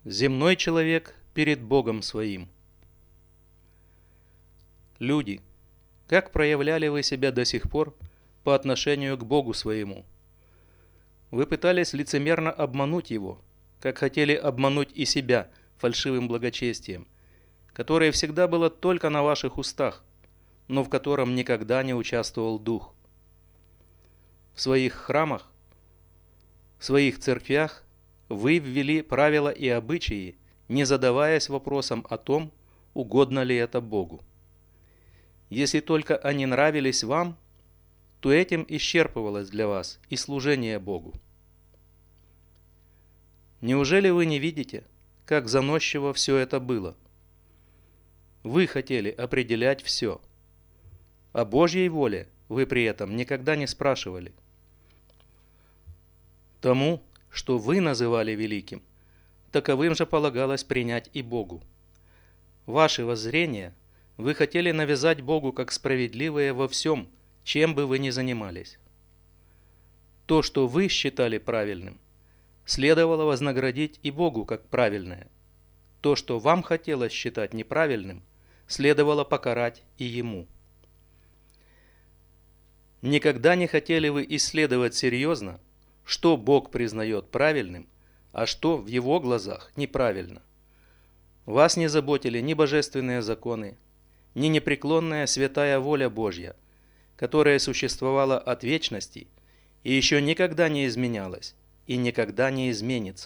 Земной человек перед Богом своим. Люди, как проявляли вы себя до сих пор по отношению к Богу своему? Вы пытались лицемерно обмануть Его, как хотели обмануть и себя фальшивым благочестием, которое всегда было только на ваших устах, но в котором никогда не участвовал Дух. В своих храмах, в своих церквях вы ввели правила и обычаи, не задаваясь вопросом о том, угодно ли это Богу. Если только они нравились вам, то этим исчерпывалось для вас и служение Богу. Неужели вы не видите, как заносчиво все это было? Вы хотели определять все. О Божьей воле вы при этом никогда не спрашивали. Тому, что вы называли великим, таковым же полагалось принять и Богу. Ваши воззрения вы хотели навязать Богу как справедливые во всем, чем бы вы ни занимались. То, что вы считали правильным, следовало вознаградить и Богу как правильное. То, что вам хотелось считать неправильным, следовало покарать и Ему. Никогда не хотели вы исследовать серьезно, что Бог признает правильным, а что в Его глазах неправильно. Вас не заботили ни божественные законы, ни непреклонная святая воля Божья, которая существовала от вечности и еще никогда не изменялась и никогда не изменится.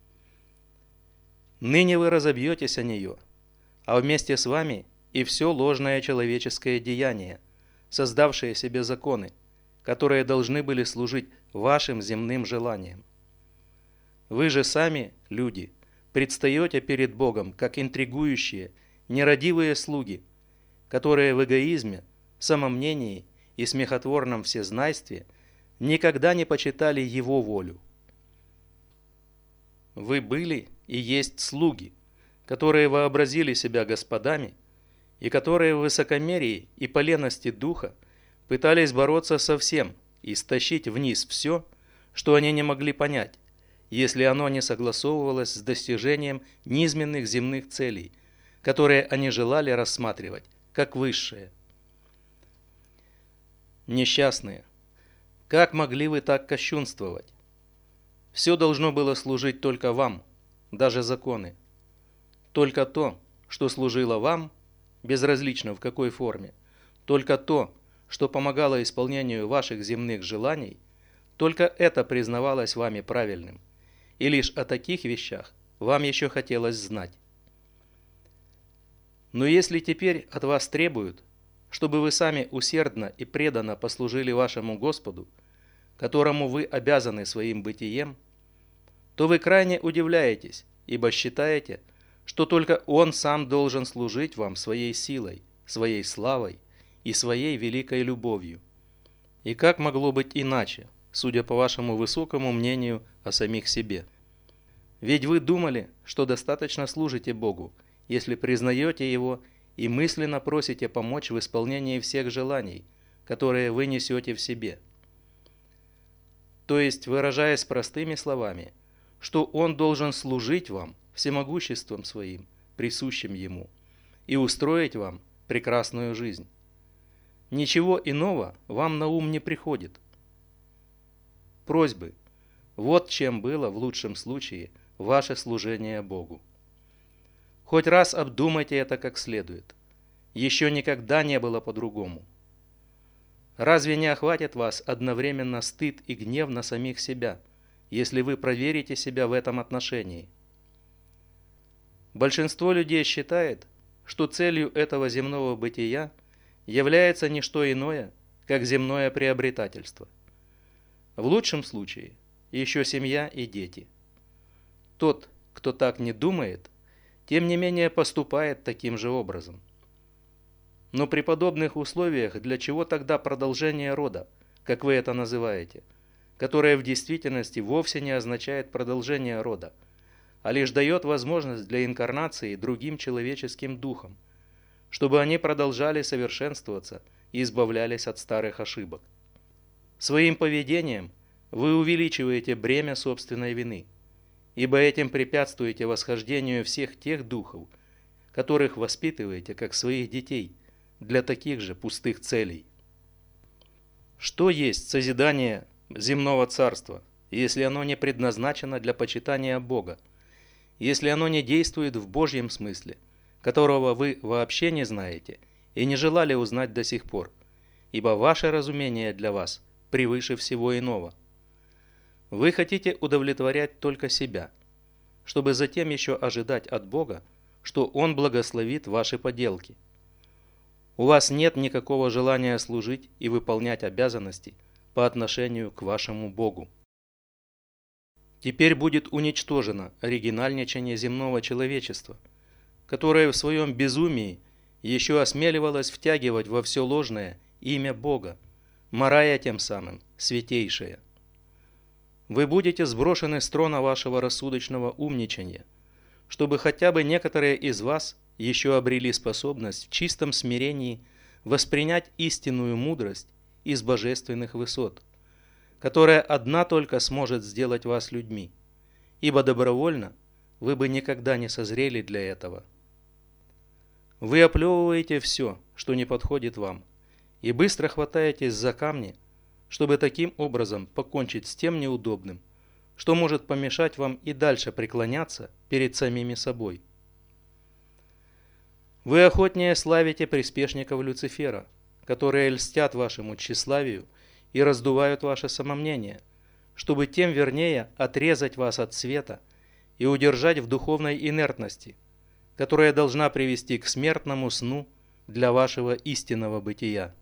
Ныне вы разобьетесь о нее, а вместе с вами и все ложное человеческое деяние, создавшее себе законы, которые должны были служить вашим земным желаниям. Вы же сами, люди, предстаете перед Богом, как интригующие, нерадивые слуги, которые в эгоизме, самомнении и смехотворном всезнайстве никогда не почитали Его волю. Вы были и есть слуги, которые вообразили себя господами и которые в высокомерии и по лености духа пытались бороться со всем и стащить вниз все, что они не могли понять, если оно не согласовывалось с достижением низменных земных целей, которые они желали рассматривать как высшие. Несчастные, как могли вы так кощунствовать? Все должно было служить только вам, даже законы. Только то, что служило вам, безразлично в какой форме, только то, что помогало исполнению ваших земных желаний, только это признавалось вами правильным, и лишь о таких вещах вам еще хотелось знать. Но если теперь от вас требуют, чтобы вы сами усердно и преданно послужили вашему Господу, которому вы обязаны своим бытием, то вы крайне удивляетесь, ибо считаете, что только Он сам должен служить вам своей силой, своей славой и своей великой любовью. И как могло быть иначе, судя по вашему высокому мнению о самих себе? Ведь вы думали, что достаточно служите Богу, если признаете Его и мысленно просите помочь в исполнении всех желаний, которые вы несете в себе. То есть, выражаясь простыми словами, что Он должен служить вам всемогуществом Своим, присущим Ему, и устроить вам прекрасную жизнь. Ничего иного вам на ум не приходит. Просьбы. Вот чем было в лучшем случае ваше служение Богу. Хоть раз обдумайте это как следует. Еще никогда не было по-другому. Разве не охватит вас одновременно стыд и гнев на самих себя, если вы проверите себя в этом отношении? Большинство людей считает, что целью этого земного бытия является не что иное, как земное приобретательство. В лучшем случае еще семья и дети. Тот, кто так не думает, тем не менее поступает таким же образом. Но при подобных условиях для чего тогда продолжение рода, как вы это называете, которое в действительности вовсе не означает продолжение рода, а лишь дает возможность для инкарнации другим человеческим духам, чтобы они продолжали совершенствоваться и избавлялись от старых ошибок. Своим поведением вы увеличиваете бремя собственной вины, ибо этим препятствуете восхождению всех тех духов, которых воспитываете как своих детей для таких же пустых целей. Что есть созидание земного царства, если оно не предназначено для почитания Бога, если оно не действует в Божьем смысле, которого вы вообще не знаете и не желали узнать до сих пор, ибо ваше разумение для вас превыше всего иного. Вы хотите удовлетворять только себя, чтобы затем еще ожидать от Бога, что Он благословит ваши поделки. У вас нет никакого желания служить и выполнять обязанности по отношению к вашему Богу. Теперь будет уничтожено оригинальничание земного человечества, которое в своем безумии еще осмеливалось втягивать во все ложное имя Бога, марая тем самым святейшее. Вы будете сброшены с трона вашего рассудочного умничания, чтобы хотя бы некоторые из вас еще обрели способность в чистом смирении воспринять истинную мудрость из божественных высот, которая одна только сможет сделать вас людьми, ибо добровольно вы бы никогда не созрели для этого. Вы оплевываете все, что не подходит вам, и быстро хватаетесь за камни, чтобы таким образом покончить с тем неудобным, что может помешать вам и дальше преклоняться перед самими собой. Вы охотнее славите приспешников Люцифера, которые льстят вашему тщеславию и раздувают ваше самомнение, чтобы тем вернее отрезать вас от света и удержать в духовной инертности, которая должна привести к смертному сну для вашего истинного бытия.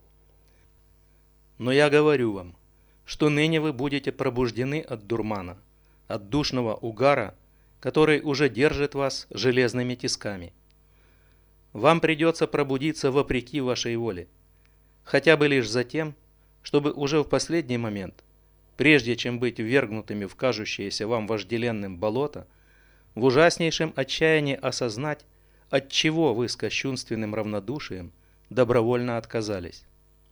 Но я говорю вам, что ныне вы будете пробуждены от дурмана, от душного угара, который уже держит вас железными тисками. Вам придется пробудиться вопреки вашей воле, хотя бы лишь за тем, чтобы уже в последний момент, прежде чем быть ввергнутыми в кажущееся вам вожделенным болото, в ужаснейшем отчаянии осознать, от чего вы с кощунственным равнодушием добровольно отказались.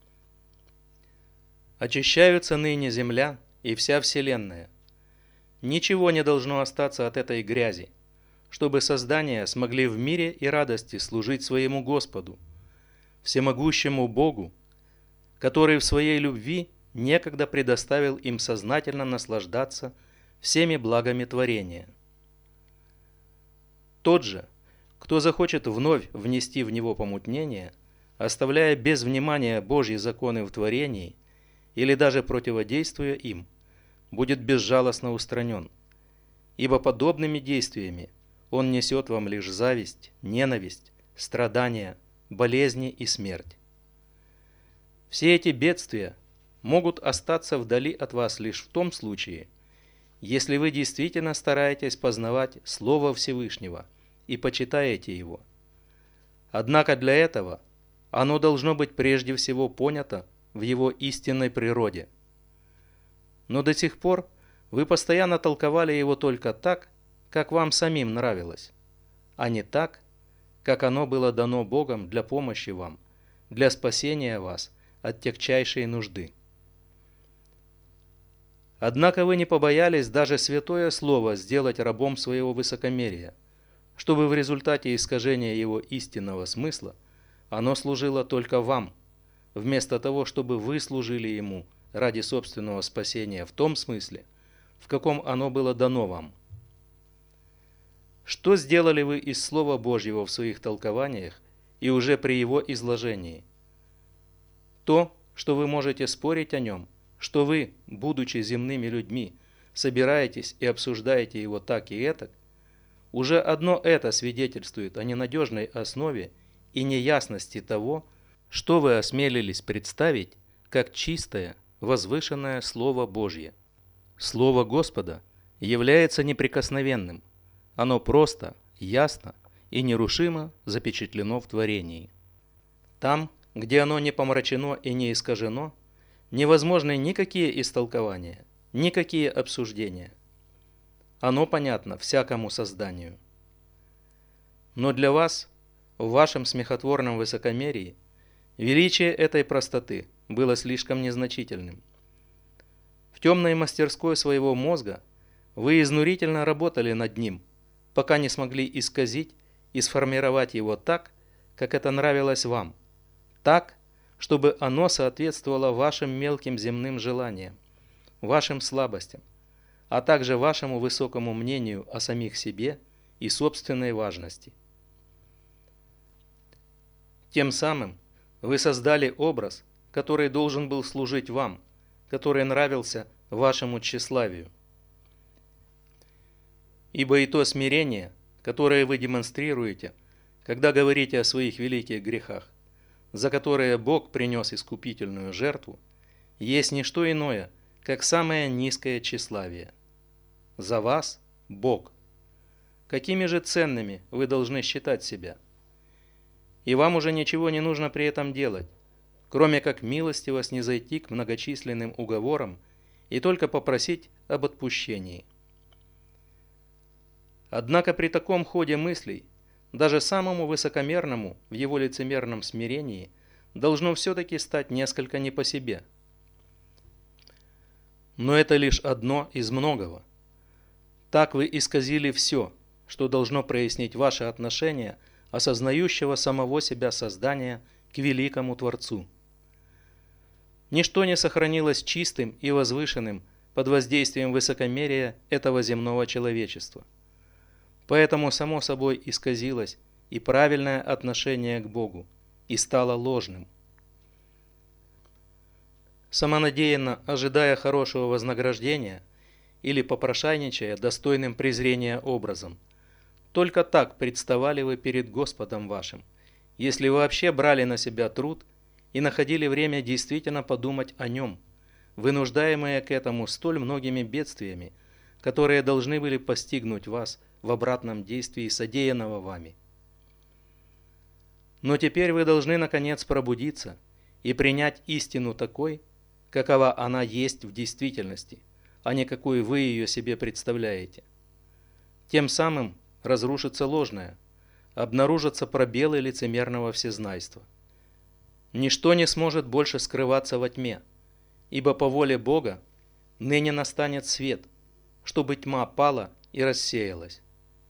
Очищаются ныне земля и вся вселенная. Ничего не должно остаться от этой грязи, чтобы создания смогли в мире и радости служить своему Господу, всемогущему Богу, который в своей любви некогда предоставил им сознательно наслаждаться всеми благами творения. Тот же, кто захочет вновь внести в него помутнение, оставляя без внимания Божьи законы в творении или даже противодействуя им, будет безжалостно устранен, ибо подобными действиями он несет вам лишь зависть, ненависть, страдания, болезни и смерть. Все эти бедствия могут остаться вдали от вас лишь в том случае, если вы действительно стараетесь познавать Слово Всевышнего и почитаете его. Однако для этого оно должно быть прежде всего понято в его истинной природе. Но до сих пор вы постоянно толковали его только так, как вам самим нравилось, а не так, как оно было дано Богом для помощи вам, для спасения вас от тягчайшей нужды. Однако вы не побоялись даже святое слово сделать рабом своего высокомерия, чтобы в результате искажения его истинного смысла оно служило только вам, вместо того, чтобы вы служили ему ради собственного спасения в том смысле, в каком оно было дано вам. Что сделали вы из Слова Божьего в своих толкованиях и уже при его изложении? То, что вы можете спорить о нем, что вы, будучи земными людьми, собираетесь и обсуждаете его так и этак, уже одно это свидетельствует о ненадежной основе и неясности того, что вы осмелились представить как чистое, возвышенное Слово Божье. Слово Господа является неприкосновенным. Оно просто, ясно и нерушимо запечатлено в творении. Там, где оно не помрачено и не искажено, невозможны никакие истолкования, никакие обсуждения. Оно понятно всякому созданию. Но для вас, в вашем смехотворном высокомерии, величие этой простоты было слишком незначительным. В темной мастерской своего мозга Вы изнурительно работали над ним, пока не смогли исказить и сформировать его так, как это нравилось вам, так, чтобы оно соответствовало вашим мелким земным желаниям, вашим слабостям, а также вашему высокому мнению о самих себе и собственной важности. Тем самым вы создали образ, который должен был служить вам, который нравился вашему тщеславию. Ибо и то смирение, которое вы демонстрируете, когда говорите о своих великих грехах, за которые Бог принес искупительную жертву, есть не что иное, как самое низкое тщеславие. За вас Бог. Какими же ценными вы должны считать себя? И вам уже ничего не нужно при этом делать, кроме как милостиво снизойти к многочисленным уговорам и только попросить об отпущении. Однако при таком ходе мыслей, даже самому высокомерному в его лицемерном смирении должно все-таки стать несколько не по себе. Но это лишь одно из многого. Так вы исказили все, что должно прояснить ваше отношение осознающего самого себя создания к великому Творцу. Ничто не сохранилось чистым и возвышенным под воздействием высокомерия этого земного человечества. Поэтому само собой исказилось и правильное отношение к Богу, и стало ложным. Самонадеянно ожидая хорошего вознаграждения или попрошайничая достойным презрения образом, только так представали вы перед Господом вашим, если вообще брали на себя труд и находили время действительно подумать о Нем, вынуждаемые к этому столь многими бедствиями, которые должны были постигнуть вас в обратном действии содеянного вами. Но теперь вы должны наконец пробудиться и принять истину такой, какова она есть в действительности, а не какой вы ее себе представляете. Тем самым разрушится ложное, обнаружатся пробелы лицемерного всезнайства. Ничто не сможет больше скрываться во тьме, ибо по воле Бога ныне настанет свет, чтобы тьма пала и рассеялась.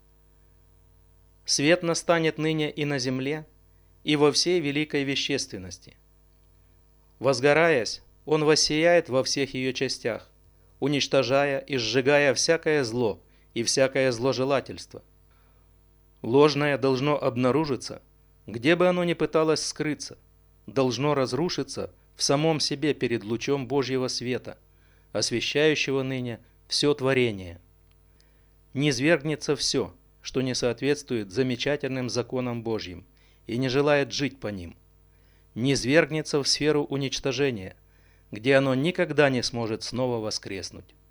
Свет настанет ныне и на земле, и во всей великой вещественности. Возгораясь, он воссияет во всех ее частях, уничтожая и сжигая всякое зло и всякое зложелательство. Ложное должно обнаружиться, где бы оно ни пыталось скрыться, должно разрушиться в самом себе перед лучом Божьего света, освещающего нине все творение. Низвергнется все, что не соответствует замечательным законам Божьим и не желает жить по ним. Низвергнется в сферу уничтожения, где оно никогда не сможет снова воскреснуть.